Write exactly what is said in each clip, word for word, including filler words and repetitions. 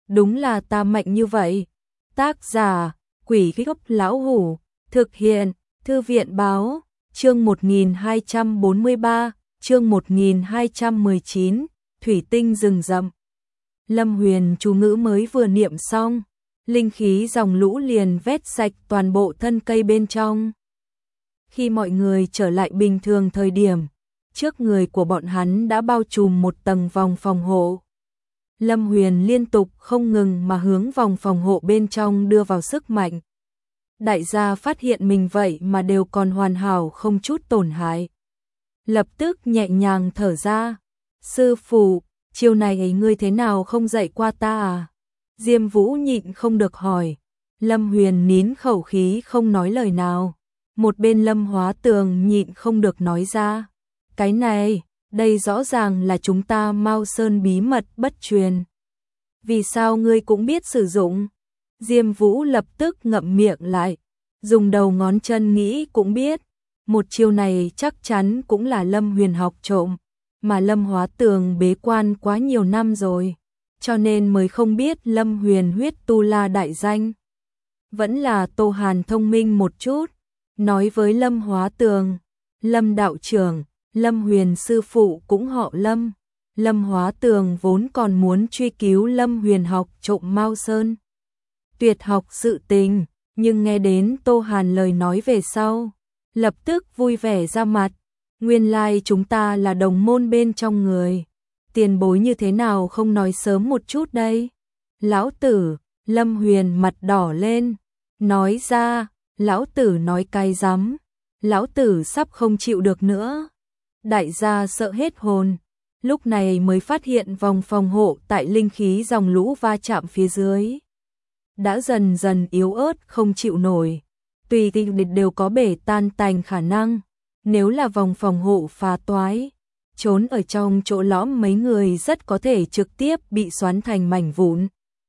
đúng là ta mạnh như vậy. Tác giả, Quỷ Gốc Lão Hủ, thực hiện, Thư viện Báo, chương một nghìn hai trăm bốn mươi ba, chương một nghìn hai trăm mười chín, Thủy tinh rừng rậm. Lâm Huyền chú ngữ mới vừa niệm xong, linh khí dòng lũ liền vét sạch toàn bộ thân cây bên trong. Khi mọi người trở lại bình thường thời điểm, trước người của bọn hắn đã bao trùm một tầng vòng phòng hộ. Lâm Huyền liên tục không ngừng mà hướng vòng phòng hộ bên trong đưa vào sức mạnh. Đại gia phát hiện mình vậy mà đều còn hoàn hảo không chút tổn hại. Lập tức nhẹ nhàng thở ra. Sư phụ, chiều này ngươi thế nào không dạy qua ta à? Diêm Vũ nhịn không được hỏi. Lâm Huyền nín khẩu khí không nói lời nào. Một bên Lâm Hóa Tường nhịn không được nói ra. Cái này, đây rõ ràng là chúng ta Mao Sơn bí mật bất truyền. Vì sao ngươi cũng biết sử dụng? Diêm Vũ lập tức ngậm miệng lại. Dùng đầu ngón chân nghĩ cũng biết. Một chiêu này chắc chắn cũng là Lâm Huyền học trộm. Mà Lâm Hóa Tường bế quan quá nhiều năm rồi. Cho nên mới không biết Lâm Huyền huyết tu la đại danh. Vẫn là Tô Hàn thông minh một chút. Nói với Lâm Hóa Tường. Lâm đạo trưởng, Lâm Huyền sư phụ cũng họ Lâm. Lâm Hóa Tường vốn còn muốn truy cứu Lâm Huyền học trộm Mao Sơn tuyệt học sự tình, nhưng nghe đến Tô Hàn lời nói về sau, lập tức vui vẻ ra mặt. Nguyên lai like chúng ta là đồng môn bên trong người. Tiền bối như thế nào không nói sớm một chút đây? Lão tử, Lâm Huyền mặt đỏ lên, nói ra, lão tử nói cay rắm, lão tử sắp không chịu được nữa. Đại gia sợ hết hồn, lúc này mới phát hiện vòng phòng hộ tại linh khí dòng lũ va chạm phía dưới đã dần dần yếu ớt không chịu nổi, tùy tiện đều có bể tan tành khả năng. Nếu là vòng phòng hộ phá toái, trốn ở trong chỗ lõm mấy người rất có thể trực tiếp bị xoắn thành mảnh vụn.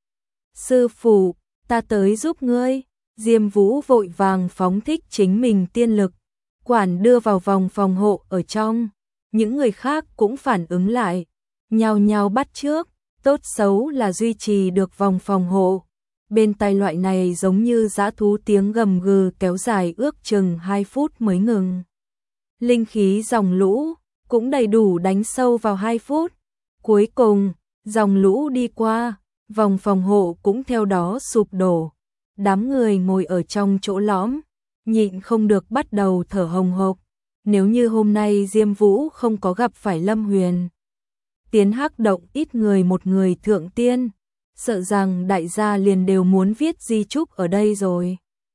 Sư phụ, ta tới giúp ngươi. Diêm Vũ vội vàng phóng thích chính mình tiên lực, quản đưa vào vòng phòng hộ ở trong. Những người khác cũng phản ứng lại, nhao nhao bắt chước, tốt xấu là duy trì được vòng phòng hộ. Bên tai loại này giống như dã thú tiếng gầm gừ kéo dài ước chừng hai phút mới ngừng. Linh khí dòng lũ cũng đầy đủ đánh sâu vào hai phút. Cuối cùng, dòng lũ đi qua, vòng phòng hộ cũng theo đó sụp đổ. Đám người ngồi ở trong chỗ lõm, nhịn không được bắt đầu thở hồng hộc. Nếu như hôm nay Diêm Vũ không có gặp phải Lâm Huyền, tiến hắc động ít người một người thượng tiên, sợ rằng đại gia liền đều muốn viết di chúc ở đây rồi.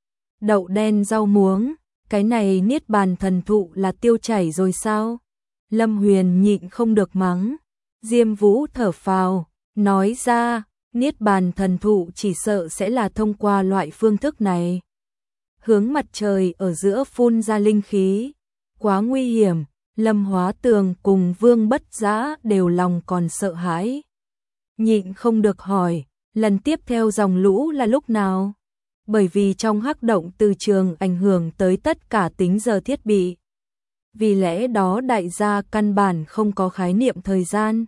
Đậu đen rau muống, cái này niết bàn thần thụ là tiêu chảy rồi sao? Lâm Huyền nhịn không được mắng. Diêm Vũ thở phào, nói ra, niết bàn thần thụ chỉ sợ sẽ là thông qua loại phương thức này. Hướng mặt trời ở giữa phun ra linh khí, quá nguy hiểm. Lâm Hóa Tường cùng Vương Bất Dã đều lòng còn sợ hãi. Nhịn không được hỏi, lần tiếp theo dòng lũ là lúc nào? Bởi vì trong hắc động từ trường ảnh hưởng tới tất cả tính giờ thiết bị. Vì lẽ đó đại gia căn bản không có khái niệm thời gian.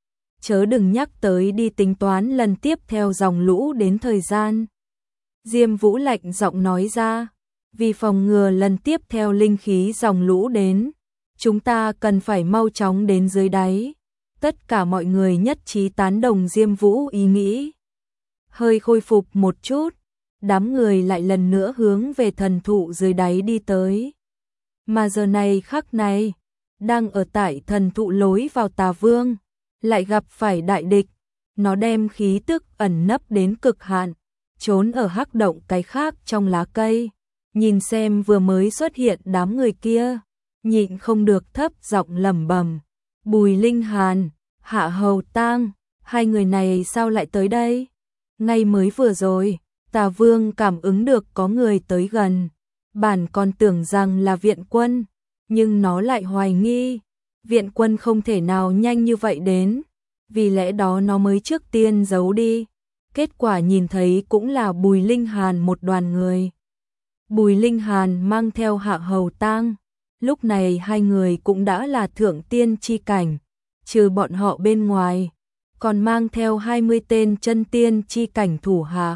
Chớ đừng nhắc tới đi tính toán lần tiếp theo dòng lũ đến thời gian. Diêm Vũ lạnh giọng nói ra, vì phòng ngừa lần tiếp theo linh khí dòng lũ đến, chúng ta cần phải mau chóng đến dưới đáy. Tất cả mọi người nhất trí tán đồng Diêm Vũ ý nghĩ. Hơi khôi phục một chút, đám người lại lần nữa hướng về thần thụ dưới đáy đi tới. Mà giờ này khắc này, đang ở tại thần thụ lối vào Tà Vương, lại gặp phải đại địch. Nó đem khí tức ẩn nấp đến cực hạn, trốn ở hắc động cái khác trong lá cây. Nhìn xem vừa mới xuất hiện đám người kia, nhịn không được thấp giọng lẩm bẩm. Bùi Linh Hàn, Hạ Hầu Tang, hai người này sao lại tới đây? Ngay mới vừa rồi, Tà Vương cảm ứng được có người tới gần. Bản còn tưởng rằng là viện quân, nhưng nó lại hoài nghi. Viện quân không thể nào nhanh như vậy đến, vì lẽ đó nó mới trước tiên giấu đi. Kết quả nhìn thấy cũng là Bùi Linh Hàn một đoàn người. Bùi Linh Hàn mang theo Hạ Hầu Tang. Lúc này hai người cũng đã là thượng tiên chi cảnh. Trừ bọn họ bên ngoài, còn mang theo hai mươi tên chân tiên chi cảnh thủ hạ.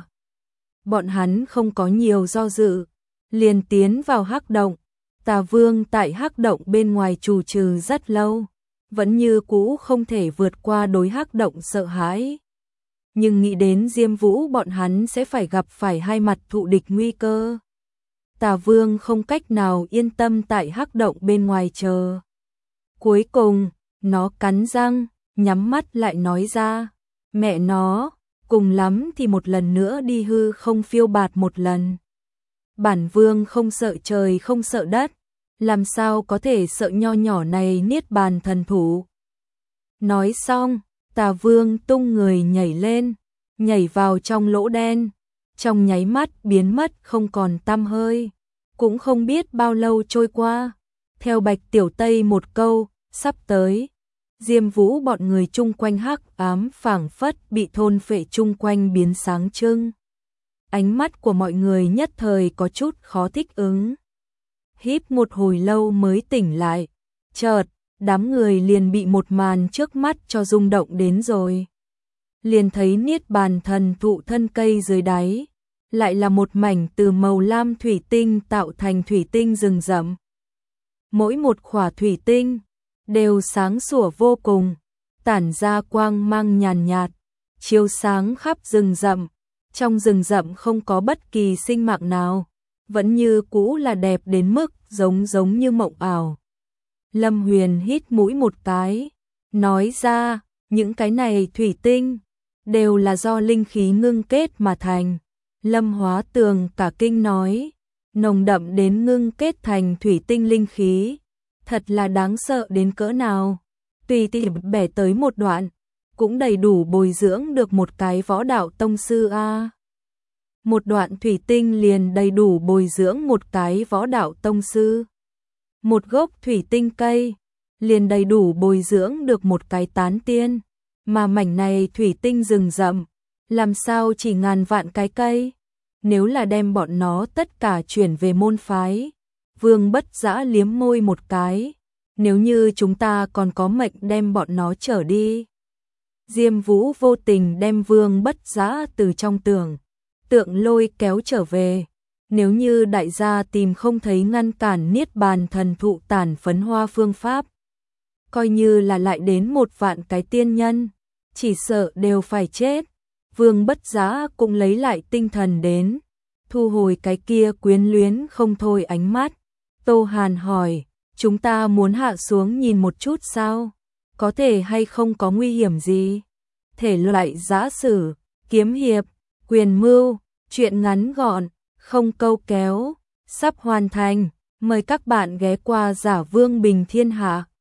Bọn hắn không có nhiều do dự, liền tiến vào hắc động. Tà Vương tại hắc động bên ngoài trù trừ rất lâu, vẫn như cũ không thể vượt qua đối hắc động sợ hãi. Nhưng nghĩ đến Diêm Vũ bọn hắn sẽ phải gặp phải hai mặt thụ địch nguy cơ. Tà Vương không cách nào yên tâm tại hắc động bên ngoài chờ. Cuối cùng, nó cắn răng, nhắm mắt lại nói ra, mẹ nó, cùng lắm thì một lần nữa đi hư không phiêu bạt một lần. Bản Vương không sợ trời không sợ đất, làm sao có thể sợ nho nhỏ này niết bàn thần thủ. Nói xong, Tà Vương tung người nhảy lên, nhảy vào trong lỗ đen, trong nháy mắt biến mất không còn tăm hơi. Cũng không biết bao lâu trôi qua, theo Bạch Tiểu Tây một câu, sắp tới. Diêm Vũ bọn người chung quanh hắc ám phảng phất bị thôn phệ chung quanh biến sáng trưng. Ánh mắt của mọi người nhất thời có chút khó thích ứng. Híp một hồi lâu mới tỉnh lại, chợt, đám người liền bị một màn trước mắt cho rung động đến rồi. Liền thấy niết bàn thần thụ thân cây dưới đáy, lại là một mảnh từ màu lam thủy tinh tạo thành thủy tinh rừng rậm. Mỗi một khỏa thủy tinh đều sáng sủa vô cùng, tản ra quang mang nhàn nhạt, chiếu sáng khắp rừng rậm. Trong rừng rậm không có bất kỳ sinh mạng nào, vẫn như cũ là đẹp đến mức giống giống như mộng ảo. Lâm Huyền hít mũi một cái, nói ra, những cái này thủy tinh đều là do linh khí ngưng kết mà thành. Lâm Hóa Tường cả kinh nói, nồng đậm đến ngưng kết thành thủy tinh linh khí, thật là đáng sợ đến cỡ nào. Tùy tiện bẻ tới một đoạn, cũng đầy đủ bồi dưỡng được một cái võ đạo tông sư a. Một đoạn thủy tinh liền đầy đủ bồi dưỡng một cái võ đạo tông sư. Một gốc thủy tinh cây liền đầy đủ bồi dưỡng được một cái tán tiên, mà mảnh này thủy tinh rừng rậm, làm sao chỉ ngàn vạn cái cây? Nếu là đem bọn nó tất cả chuyển về môn phái, Vương Bất Dã liếm môi một cái, nếu như chúng ta còn có mệnh đem bọn nó trở đi. Diêm Vũ vô tình đem Vương Bất Dã từ trong tưởng tượng lôi kéo trở về. Nếu như đại gia tìm không thấy ngăn cản niết bàn thần thụ tản phấn hoa phương pháp, coi như là lại đến một vạn cái tiên nhân, chỉ sợ đều phải chết. Vương Bất Dã cũng lấy lại tinh thần đến, thu hồi cái kia quyến luyến không thôi ánh mắt. Tô Hàn hỏi, chúng ta muốn hạ xuống nhìn một chút sao? Có thể hay không có nguy hiểm gì? Thể loại giã sử, kiếm hiệp, quyền mưu, truyện ngắn gọn, không câu kéo, sắp hoàn thành. Mời các bạn ghé qua Giả Vương Bình Thiên Hạ.